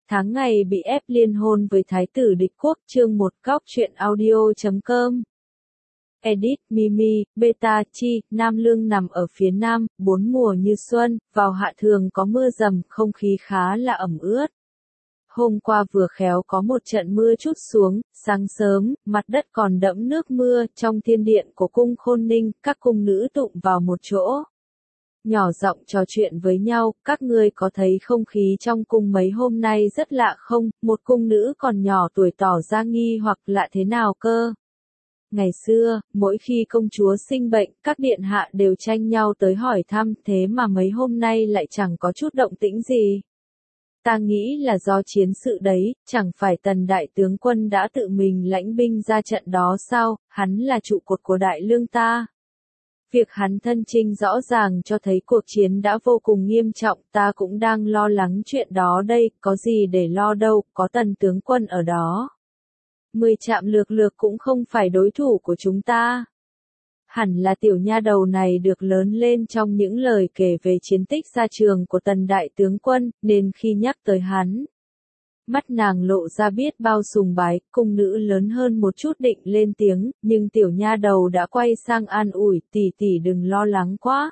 tháng ngày bị ép liên hôn với thái tử địch quốc. Chương 1 Góc truyện audio.com. Edit Mimi, Beta Chi, Nam Lương nằm ở phía nam, bốn mùa như xuân, vào hạ thường có mưa rầm, không khí khá là ẩm ướt. Hôm qua vừa khéo có một trận mưa trút xuống, sáng sớm, mặt đất còn đẫm nước mưa, trong thiên điện của cung Khôn Ninh, các cung nữ tụng vào một chỗ. Nhỏ giọng trò chuyện với nhau, các ngươi có thấy không khí trong cung mấy hôm nay rất lạ không? Một cung nữ còn nhỏ tuổi tỏ ra nghi hoặc lạ thế nào cơ? Ngày xưa, mỗi khi công chúa sinh bệnh, các điện hạ đều tranh nhau tới hỏi thăm, thế mà mấy hôm nay lại chẳng có chút động tĩnh gì. Ta nghĩ là do chiến sự đấy, chẳng phải Tần đại tướng quân đã tự mình lãnh binh ra trận đó sao, hắn là trụ cột của đại lương ta. Việc hắn thân chinh rõ ràng cho thấy cuộc chiến đã vô cùng nghiêm trọng, ta cũng đang lo lắng chuyện đó đây, có gì để lo đâu, có Tần tướng quân ở đó. 10 trạm lược lược cũng không phải đối thủ của chúng ta. Hẳn là tiểu nha đầu này được lớn lên trong những lời kể về chiến tích ra trường của Tần đại tướng quân, nên khi nhắc tới hắn, mắt nàng lộ ra biết bao sùng bái. Cung nữ lớn hơn một chút định lên tiếng, nhưng tiểu nha đầu đã quay sang an ủi, tỷ tỷ đừng lo lắng quá.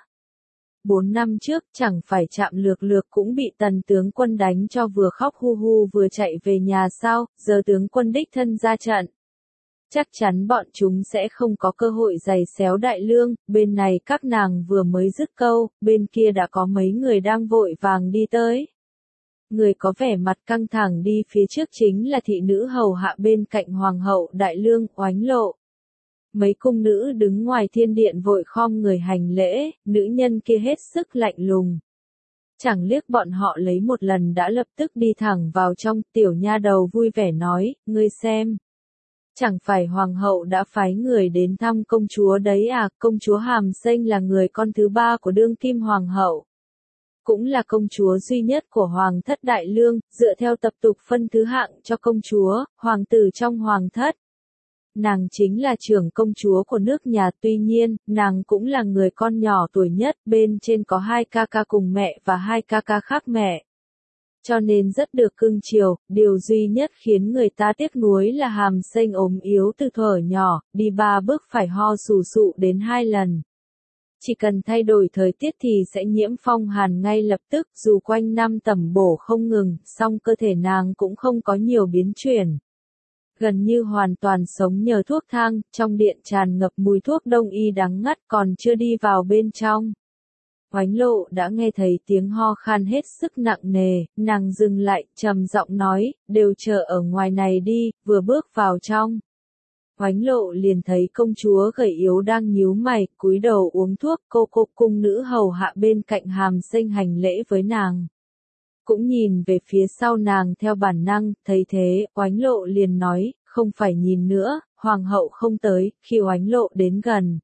4 năm trước, chẳng phải Trạm lược lược cũng bị Tần tướng quân đánh cho vừa khóc hu hu vừa chạy về nhà sao, giờ tướng quân đích thân ra trận. Chắc chắn bọn chúng sẽ không có cơ hội giày xéo đại lương. Bên này các nàng vừa mới dứt câu, bên kia đã có mấy người đang vội vàng đi tới. Người có vẻ mặt căng thẳng đi phía trước chính là thị nữ hầu hạ bên cạnh hoàng hậu đại lương, Oánh Lộ. Mấy cung nữ đứng ngoài thiên điện vội khom người hành lễ, nữ nhân kia hết sức lạnh lùng. Chẳng liếc bọn họ lấy một lần đã lập tức đi thẳng vào trong. Tiểu nha đầu vui vẻ nói, ngươi xem. Chẳng phải hoàng hậu đã phái người đến thăm công chúa đấy à? Công chúa Hàm Xanh là người con thứ 3 của đương kim hoàng hậu. Cũng là công chúa duy nhất của hoàng thất đại lương, dựa theo tập tục phân thứ hạng cho công chúa, hoàng tử trong hoàng thất. Nàng chính là trưởng công chúa của nước nhà, tuy nhiên, nàng cũng là người con nhỏ tuổi nhất, bên trên có 2 ca ca cùng mẹ và 2 ca ca khác mẹ. Cho nên rất được cưng chiều, điều duy nhất khiến người ta tiếc nuối là Hàm Xanh ốm yếu từ thuở nhỏ, đi 3 bước phải ho sù sụ đến 2 lần. Chỉ cần thay đổi thời tiết thì sẽ nhiễm phong hàn ngay lập tức, dù quanh năm tẩm bổ không ngừng, song cơ thể nàng cũng không có nhiều biến chuyển. Gần như hoàn toàn sống nhờ thuốc thang, trong điện tràn ngập mùi thuốc đông y đắng ngắt, còn chưa đi vào bên trong. Oánh Lộ đã nghe thấy tiếng ho khan hết sức nặng nề, nàng dừng lại, trầm giọng nói, đều chờ ở ngoài này đi, vừa bước vào trong. Oánh Lộ liền thấy công chúa gầy yếu đang nhíu mày, cúi đầu uống thuốc. Cô cung nữ hầu hạ bên cạnh Hàm Xanh hành lễ với nàng. Cũng nhìn về phía sau nàng theo bản năng, thấy thế, Oánh Lộ liền nói, không phải nhìn nữa, hoàng hậu không tới. Khi Oánh Lộ đến gần,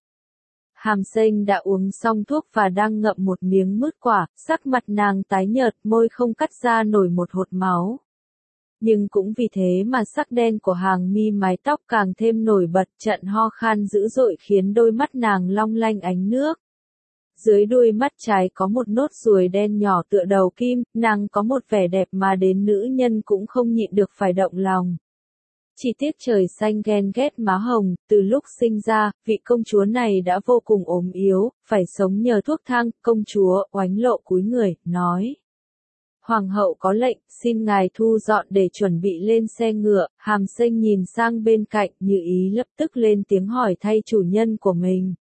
Hàm Xanh đã uống xong thuốc và đang ngậm một miếng mứt quả, sắc mặt nàng tái nhợt, môi không cắt ra nổi một hột máu. Nhưng cũng vì thế mà sắc đen của hàng mi mái tóc càng thêm nổi bật, trận ho khan dữ dội khiến đôi mắt nàng long lanh ánh nước. Dưới đuôi mắt trái có một nốt ruồi đen nhỏ tựa đầu kim, nàng có một vẻ đẹp mà đến nữ nhân cũng không nhịn được phải động lòng. Chỉ tiếc trời xanh ghen ghét má hồng, từ lúc sinh ra, vị công chúa này đã vô cùng ốm yếu, phải sống nhờ thuốc thang. Công chúa, Oánh Lộ cúi người, nói. Hoàng hậu có lệnh, xin ngài thu dọn để chuẩn bị lên xe ngựa. Hàm Xanh nhìn sang bên cạnh, Như Ý lập tức lên tiếng hỏi thay chủ nhân của mình.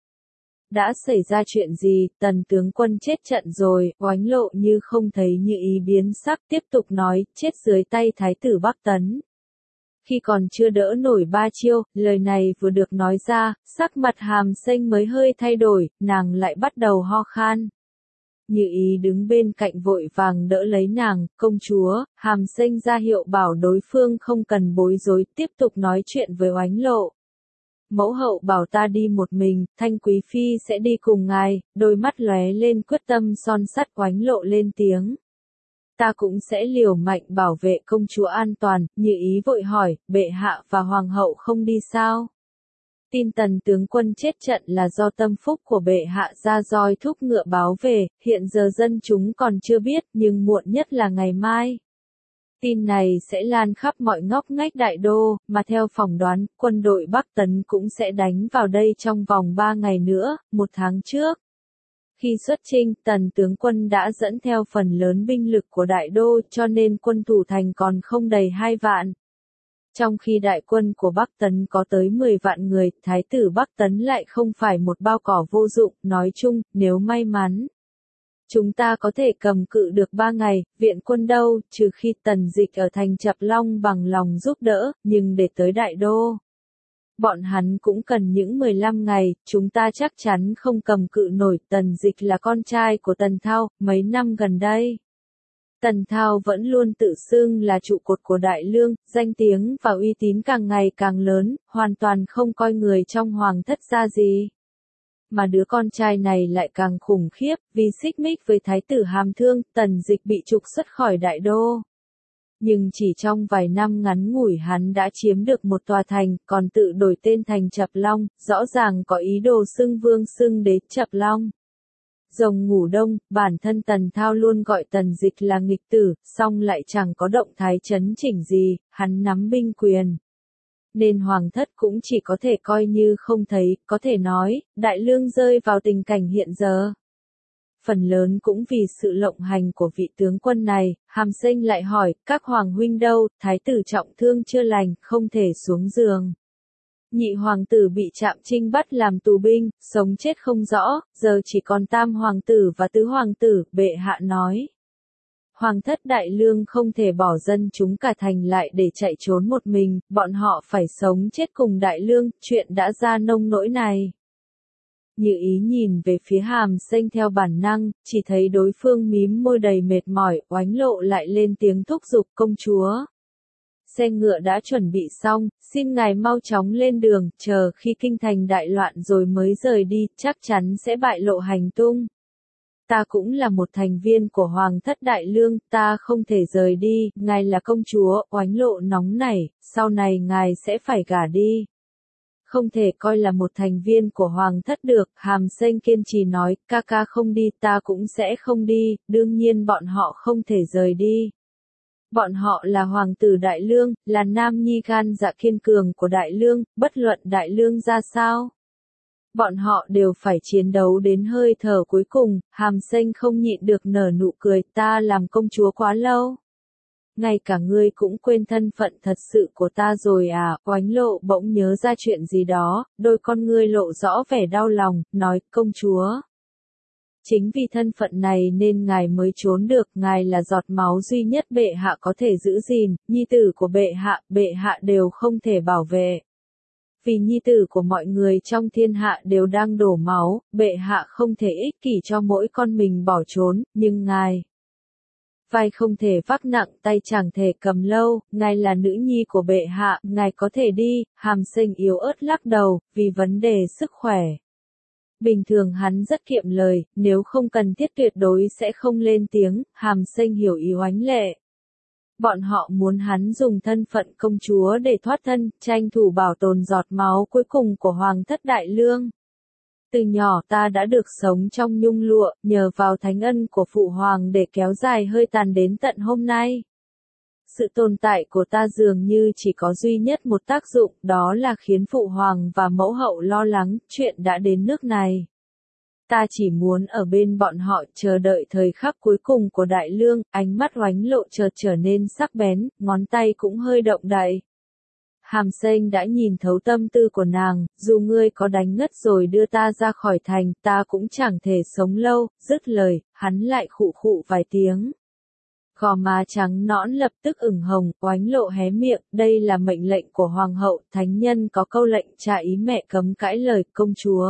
Đã xảy ra chuyện gì? Tần tướng quân chết trận rồi. Oánh Lộ như không thấy Như Ý biến sắc, tiếp tục nói, chết dưới tay thái tử Bắc Tấn. Khi còn chưa đỡ nổi 3 chiêu, lời này vừa được nói ra, sắc mặt Hàm Xanh mới hơi thay đổi, nàng lại bắt đầu ho khan. Như Ý đứng bên cạnh vội vàng đỡ lấy nàng, công chúa. Hàm Xanh ra hiệu bảo đối phương không cần bối rối, tiếp tục nói chuyện với Oánh Lộ. Mẫu hậu bảo ta đi một mình, Thanh quý phi sẽ đi cùng ngài. Đôi mắt lóe lên quyết tâm son sắt. Oánh Lộ lên tiếng. Ta cũng sẽ liều mạnh bảo vệ công chúa an toàn. Như Ý vội hỏi, bệ hạ và hoàng hậu không đi sao? Tin Tần tướng quân chết trận là do tâm phúc của bệ hạ ra roi thúc ngựa báo về, hiện giờ dân chúng còn chưa biết, nhưng muộn nhất là ngày mai. Tin này sẽ lan khắp mọi ngóc ngách đại đô, mà theo phỏng đoán, quân đội Bắc Tấn cũng sẽ đánh vào đây trong vòng 3 ngày nữa, 1 tháng trước. Khi xuất chinh, Tần tướng quân đã dẫn theo phần lớn binh lực của đại đô cho nên quân thủ thành còn không đầy 2 vạn. Trong khi đại quân của Bắc Tấn có tới 10 vạn người, Thái tử Bắc Tấn lại không phải một bao cỏ vô dụng, nói chung, nếu may mắn. Chúng ta có thể cầm cự được 3 ngày, viện quân đâu, trừ khi Tần Dịch ở thành Chập Long bằng lòng giúp đỡ, nhưng để tới đại đô. Bọn hắn cũng cần những 15 ngày, chúng ta chắc chắn không cầm cự nổi. Tần Dịch là con trai của Tần Thao, mấy năm gần đây. Tần Thao vẫn luôn tự xưng là trụ cột của Đại Lương, danh tiếng và uy tín càng ngày càng lớn, hoàn toàn không coi người trong hoàng thất ra gì. Mà đứa con trai này lại càng khủng khiếp, vì xích mích với Thái tử Hàm Thương, Tần Dịch bị trục xuất khỏi đại đô. Nhưng chỉ trong vài năm ngắn ngủi hắn đã chiếm được một tòa thành, còn tự đổi tên thành Chập Long, rõ ràng có ý đồ xưng vương xưng đế Chập Long. Rồng ngủ đông, bản thân Tần Thao luôn gọi Tần Dịch là nghịch tử, song lại chẳng có động thái chấn chỉnh gì, hắn nắm binh quyền. Nên hoàng thất cũng chỉ có thể coi như không thấy, có thể nói, Đại Lương rơi vào tình cảnh hiện giờ. Phần lớn cũng vì sự lộng hành của vị tướng quân này, Hàm Sinh lại hỏi, các hoàng huynh đâu, thái tử trọng thương chưa lành, không thể xuống giường. Nhị hoàng tử bị Trạm Trinh bắt làm tù binh, sống chết không rõ, giờ chỉ còn tam hoàng tử và tứ hoàng tử, bệ hạ nói. Hoàng thất Đại Lương không thể bỏ dân chúng cả thành lại để chạy trốn một mình, bọn họ phải sống chết cùng Đại Lương, chuyện đã ra nông nỗi này. Như ý nhìn về phía Hàm Sinh theo bản năng, chỉ thấy đối phương mím môi đầy mệt mỏi, oánh lộ lại lên tiếng thúc giục công chúa. Xe ngựa đã chuẩn bị xong, xin ngài mau chóng lên đường, chờ khi kinh thành đại loạn rồi mới rời đi, chắc chắn sẽ bại lộ hành tung. Ta cũng là một thành viên của Hoàng thất Đại Lương, ta không thể rời đi, ngài là công chúa, oánh lộ nóng nảy, sau này ngài sẽ phải gả đi. Không thể coi là một thành viên của Hoàng thất được, Hàm Sinh kiên trì nói, ca ca không đi, ta cũng sẽ không đi, đương nhiên bọn họ không thể rời đi. Bọn họ là hoàng tử Đại Lương, là nam nhi gan dạ kiên cường của Đại Lương, bất luận Đại Lương ra sao. Bọn họ đều phải chiến đấu đến hơi thở cuối cùng, Hàm Sinh không nhịn được nở nụ cười, ta làm công chúa quá lâu. Ngay cả ngươi cũng quên thân phận thật sự của ta rồi à, oánh lộ bỗng nhớ ra chuyện gì đó, đôi con ngươi lộ rõ vẻ đau lòng, nói, công chúa. Chính vì thân phận này nên ngài mới trốn được, ngài là giọt máu duy nhất bệ hạ có thể giữ gìn, nhi tử của bệ hạ đều không thể bảo vệ. Vì nhi tử của mọi người trong thiên hạ đều đang đổ máu, bệ hạ không thể ích kỷ cho mỗi con mình bỏ trốn, nhưng ngài. Vai không thể vác nặng, tay chẳng thể cầm lâu, ngài là nữ nhi của bệ hạ, ngài có thể đi, Hàm Sinh yếu ớt lắc đầu, vì vấn đề sức khỏe. Bình thường hắn rất kiệm lời, nếu không cần thiết tuyệt đối sẽ không lên tiếng, Hàm Sinh hiểu ý oánh lệ. Bọn họ muốn hắn dùng thân phận công chúa để thoát thân, tranh thủ bảo tồn giọt máu cuối cùng của Hoàng thất Đại Lương. Từ nhỏ ta đã được sống trong nhung lụa, nhờ vào thánh ân của Phụ Hoàng để kéo dài hơi tàn đến tận hôm nay. Sự tồn tại của ta dường như chỉ có duy nhất một tác dụng, đó là khiến Phụ Hoàng và Mẫu Hậu lo lắng, chuyện đã đến nước này. Ta chỉ muốn ở bên bọn họ chờ đợi thời khắc cuối cùng của Đại Lương, ánh mắt oánh lộ chợt trở nên sắc bén, ngón tay cũng hơi động đậy. Hàm Sinh đã nhìn thấu tâm tư của nàng, dù ngươi có đánh ngất rồi đưa ta ra khỏi thành, ta cũng chẳng thể sống lâu, dứt lời, hắn lại khụ khụ vài tiếng. Gò má trắng nõn lập tức ửng hồng, oánh lộ hé miệng, đây là mệnh lệnh của Hoàng hậu, thánh nhân có câu lệnh trả ý mẹ cấm cãi lời, công chúa.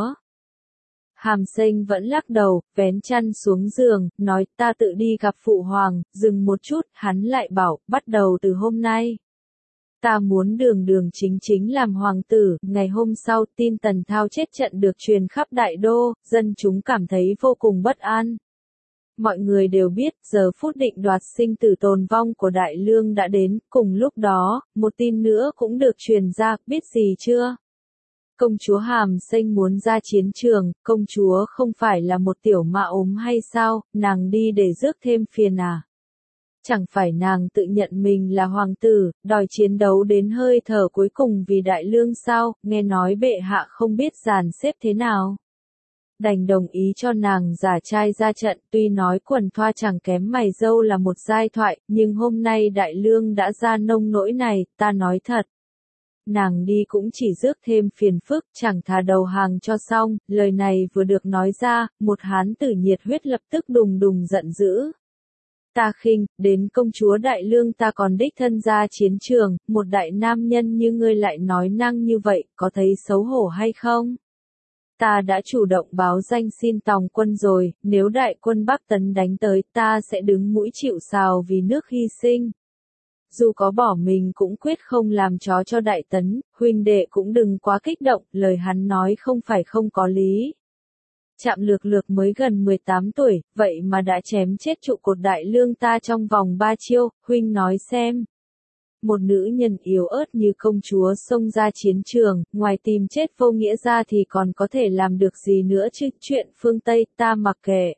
Hàm Sinh vẫn lắc đầu, vén chăn xuống giường, nói ta tự đi gặp Phụ Hoàng, dừng một chút, hắn lại bảo, bắt đầu từ hôm nay. Ta muốn đường chính chính làm hoàng tử, ngày hôm sau tin Tần Thao chết trận được truyền khắp đại đô, dân chúng cảm thấy vô cùng bất an. Mọi người đều biết, giờ phút định đoạt sinh tử tồn vong của Đại Lương đã đến, cùng lúc đó, một tin nữa cũng được truyền ra, biết gì chưa? Công chúa Hàm Sinh muốn ra chiến trường, công chúa không phải là một tiểu mạ ốm hay sao, nàng đi để rước thêm phiền à? Chẳng phải nàng tự nhận mình là hoàng tử, đòi chiến đấu đến hơi thở cuối cùng vì đại lương sao, nghe nói bệ hạ không biết dàn xếp thế nào. Đành đồng ý cho nàng giả trai ra trận, tuy nói quần thoa chẳng kém mày dâu là một giai thoại, nhưng hôm nay đại lương đã ra nông nỗi này, ta nói thật. Nàng đi cũng chỉ rước thêm phiền phức, chẳng thà đầu hàng cho xong, lời này vừa được nói ra, một hán tử nhiệt huyết lập tức đùng đùng giận dữ. Ta khinh, đến công chúa đại lương ta còn đích thân ra chiến trường, một đại nam nhân như ngươi lại nói năng như vậy, có thấy xấu hổ hay không? Ta đã chủ động báo danh xin tòng quân rồi, nếu đại quân Bắc Tấn đánh tới ta sẽ đứng mũi chịu sào vì nước hy sinh. Dù có bỏ mình cũng quyết không làm chó cho đại tấn, huynh đệ cũng đừng quá kích động, lời hắn nói không phải không có lý. Trạm Lược Lược mới gần 18 tuổi, vậy mà đã chém chết trụ cột đại lương ta trong vòng 3 chiêu, huynh nói xem. Một nữ nhân yếu ớt như công chúa xông ra chiến trường, ngoài tìm chết vô nghĩa ra thì còn có thể làm được gì nữa chứ, chuyện phương Tây ta mặc kệ.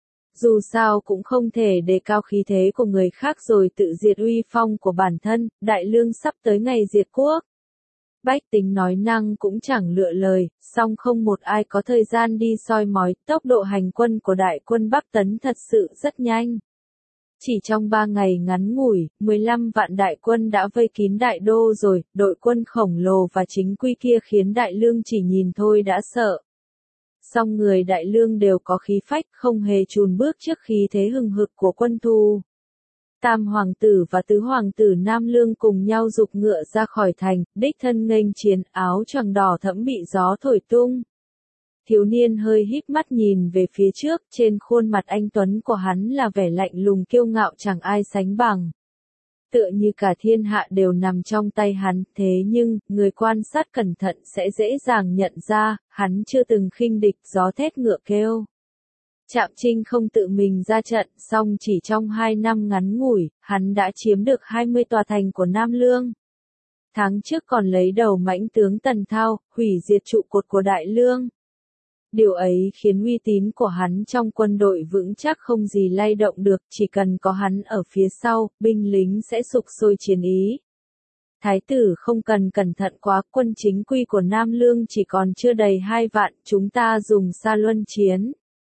Dù sao cũng không thể đề cao khí thế của người khác rồi tự diệt uy phong của bản thân, đại lương sắp tới ngày diệt quốc. Bách tính nói năng cũng chẳng lựa lời, song không một ai có thời gian đi soi mói, tốc độ hành quân của đại quân Bắc Tấn thật sự rất nhanh. Chỉ trong 3 ngày ngắn ngủi, 15 vạn đại quân đã vây kín đại đô rồi, đội quân khổng lồ và chính quy kia khiến đại lương chỉ nhìn thôi đã sợ. Song người đại lương đều có khí phách, không hề chùn bước trước khí thế hừng hực của quân thù. Tam hoàng tử và tứ hoàng tử Nam Lương cùng nhau giục ngựa ra khỏi thành, đích thân nghênh chiến, áo choàng đỏ thẫm bị gió thổi tung. Thiếu niên hơi híp mắt nhìn về phía trước, trên khuôn mặt anh tuấn của hắn là vẻ lạnh lùng kiêu ngạo chẳng ai sánh bằng. Tựa như cả thiên hạ đều nằm trong tay hắn, thế nhưng, người quan sát cẩn thận sẽ dễ dàng nhận ra, hắn chưa từng khinh địch, gió thét ngựa kêu. Trạm Trinh không tự mình ra trận, song chỉ trong 2 năm ngắn ngủi, hắn đã chiếm được 20 tòa thành của Nam Lương. Tháng trước còn lấy đầu mãnh tướng Tần Thao, hủy diệt trụ cột của Đại Lương. Điều ấy khiến uy tín của hắn trong quân đội vững chắc không gì lay động được, chỉ cần có hắn ở phía sau, binh lính sẽ sục sôi chiến ý. Thái tử không cần cẩn thận quá, quân chính quy của Nam Lương chỉ còn chưa đầy 2 vạn, chúng ta dùng Sa Luân chiến.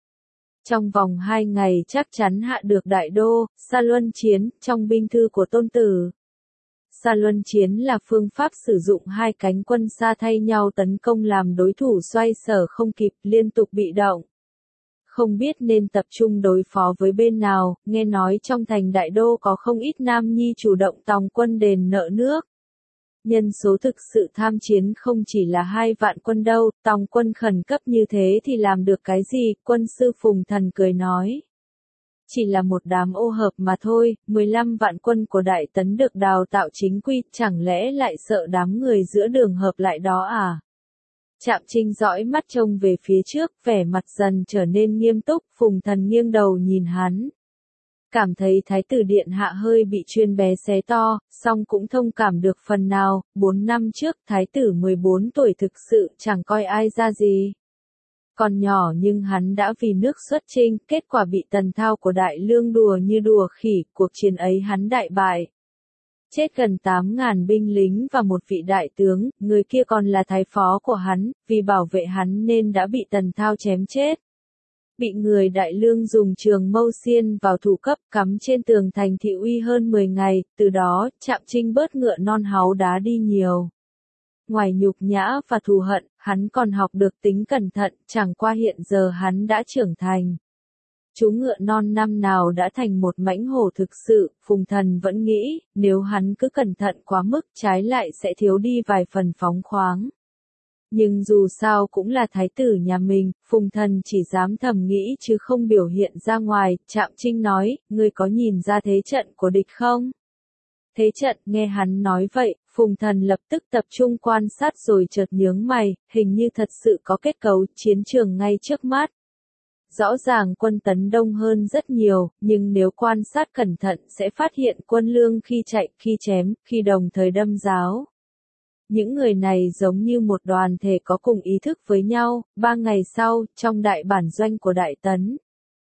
Trong vòng 2 ngày chắc chắn hạ được đại đô, Sa Luân chiến, trong binh thư của Tôn Tử. Sa Luân chiến là phương pháp sử dụng hai cánh quân xa thay nhau tấn công làm đối thủ xoay sở không kịp, liên tục bị động. Không biết nên tập trung đối phó với bên nào, nghe nói trong thành đại đô có không ít nam nhi chủ động tòng quân đền nợ nước. Nhân số thực sự tham chiến không chỉ là 2 vạn quân đâu, tòng quân khẩn cấp như thế thì làm được cái gì, quân sư Phùng Thần cười nói. Chỉ là một đám ô hợp mà thôi, 15 vạn quân của Đại Tấn được đào tạo chính quy, chẳng lẽ lại sợ đám người giữa đường hợp lại đó à? Trạm Trinh dõi mắt trông về phía trước, vẻ mặt dần trở nên nghiêm túc, Phùng Thần nghiêng đầu nhìn hắn. Cảm thấy Thái tử Điện Hạ hơi bị chuyên bé xé to, song cũng thông cảm được phần nào, 4 năm trước Thái tử 14 tuổi thực sự chẳng coi ai ra gì. Còn nhỏ nhưng hắn đã vì nước xuất chinh, kết quả bị Tần Thao của Đại Lương đùa như đùa khỉ, cuộc chiến ấy hắn đại bại. Chết gần 8.000 binh lính và một vị đại tướng, người kia còn là thái phó của hắn, vì bảo vệ hắn nên đã bị Tần Thao chém chết. Bị người Đại Lương dùng trường mâu xiên vào thủ cấp cắm trên tường thành thị uy hơn 10 ngày, từ đó, Trạm Trinh bớt ngựa non háu đá đi nhiều. Ngoài nhục nhã và thù hận, hắn còn học được tính cẩn thận, chẳng qua hiện giờ hắn đã trưởng thành. Chú ngựa non năm nào đã thành một mãnh hổ thực sự, Phùng Thần vẫn nghĩ, nếu hắn cứ cẩn thận quá mức trái lại sẽ thiếu đi vài phần phóng khoáng. Nhưng dù sao cũng là thái tử nhà mình, Phùng Thần chỉ dám thầm nghĩ chứ không biểu hiện ra ngoài, Trạm Trinh nói, ngươi có nhìn ra thế trận của địch không? Thế trận, nghe hắn nói vậy, Phùng Thần lập tức tập trung quan sát rồi chợt nhướng mày, hình như thật sự có kết cấu chiến trường ngay trước mắt. Rõ ràng quân tấn đông hơn rất nhiều, nhưng nếu quan sát cẩn thận sẽ phát hiện quân lương khi chạy, khi chém, khi đồng thời đâm giáo. Những người này giống như một đoàn thể có cùng ý thức với nhau, 3 ngày sau, trong đại bản doanh của Đại Tấn.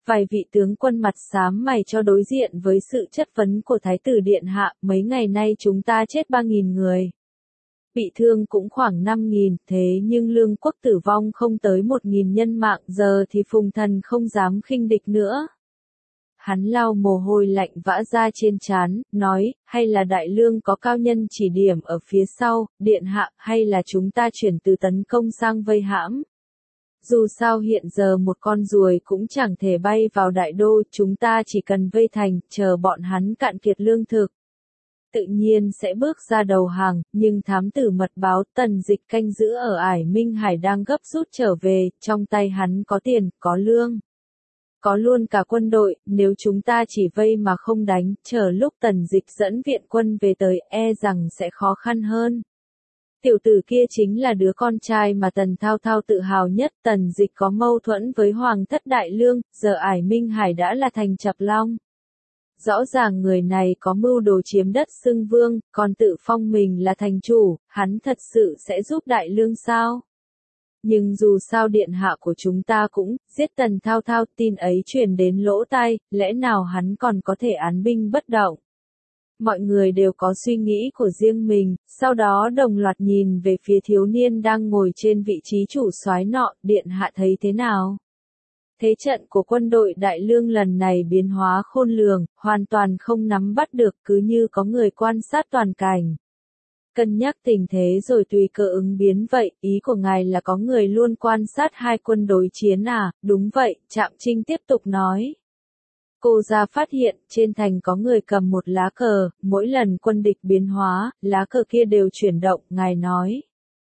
Vài vị tướng quân mặt xám mày cho đối diện với sự chất vấn của Thái tử Điện Hạ, mấy ngày nay chúng ta chết 3.000 người. Bị thương cũng khoảng 5.000, thế nhưng lương quốc tử vong không tới 1.000 nhân mạng, giờ thì Phùng Thần không dám khinh địch nữa. Hắn lau mồ hôi lạnh vã ra trên trán, nói, hay là đại lương có cao nhân chỉ điểm ở phía sau, Điện Hạ, hay là chúng ta chuyển từ tấn công sang vây hãm. Dù sao hiện giờ một con ruồi cũng chẳng thể bay vào đại đô, chúng ta chỉ cần vây thành, chờ bọn hắn cạn kiệt lương thực. Tự nhiên sẽ bước ra đầu hàng, nhưng thám tử mật báo Tần Dịch canh giữ ở Ải Minh Hải đang gấp rút trở về, trong tay hắn có tiền, có lương. Có luôn cả quân đội, nếu chúng ta chỉ vây mà không đánh, chờ lúc Tần Dịch dẫn viện quân về tới, e rằng sẽ khó khăn hơn. Tiểu tử kia chính là đứa con trai mà Tần Thao Thao tự hào nhất, Tần Dịch có mâu thuẫn với Hoàng thất Đại Lương, giờ Ải Minh Hải đã là thành Chập Long. Rõ ràng người này có mưu đồ chiếm đất xưng vương, còn tự phong mình là thành chủ, hắn thật sự sẽ giúp Đại Lương sao? Nhưng dù sao điện hạ của chúng ta cũng giết Tần Thao Thao, tin ấy truyền đến lỗ tai, lẽ nào hắn còn có thể án binh bất động? Mọi người đều có suy nghĩ của riêng mình, sau đó đồng loạt nhìn về phía thiếu niên đang ngồi trên vị trí chủ soái nọ, điện hạ thấy thế nào? Thế trận của quân đội Đại Lương lần này biến hóa khôn lường, hoàn toàn không nắm bắt được, cứ như có người quan sát toàn cảnh. Cân nhắc tình thế rồi tùy cơ ứng biến vậy, ý của ngài là có người luôn quan sát hai quân đối chiến à? Đúng vậy, Trạm Trinh tiếp tục nói. Cô ra phát hiện, trên thành có người cầm một lá cờ, mỗi lần quân địch biến hóa, lá cờ kia đều chuyển động, ngài nói.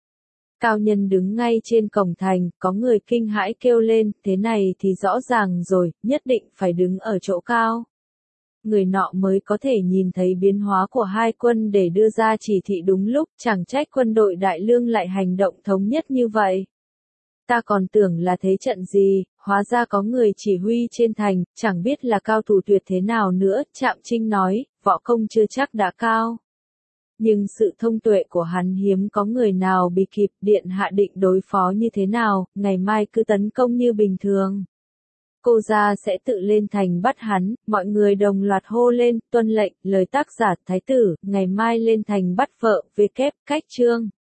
Cao nhân đứng ngay trên cổng thành, có người kinh hãi kêu lên, thế này thì rõ ràng rồi, nhất định phải đứng ở chỗ cao. Người nọ mới có thể nhìn thấy biến hóa của hai quân để đưa ra chỉ thị đúng lúc, chẳng trách quân đội Đại Lương lại hành động thống nhất như vậy. Ta còn tưởng là thế trận gì, hóa ra có người chỉ huy trên thành, chẳng biết là cao thủ tuyệt thế nào nữa, Trạm Trinh nói, võ công chưa chắc đã cao. Nhưng sự thông tuệ của hắn hiếm có người nào bị kịp, điện hạ định đối phó như thế nào, ngày mai cứ tấn công như bình thường. Cô gia sẽ tự lên thành bắt hắn, mọi người đồng loạt hô lên, tuân lệnh, lời tác giả Thái tử, ngày mai lên thành bắt vợ, cách chương.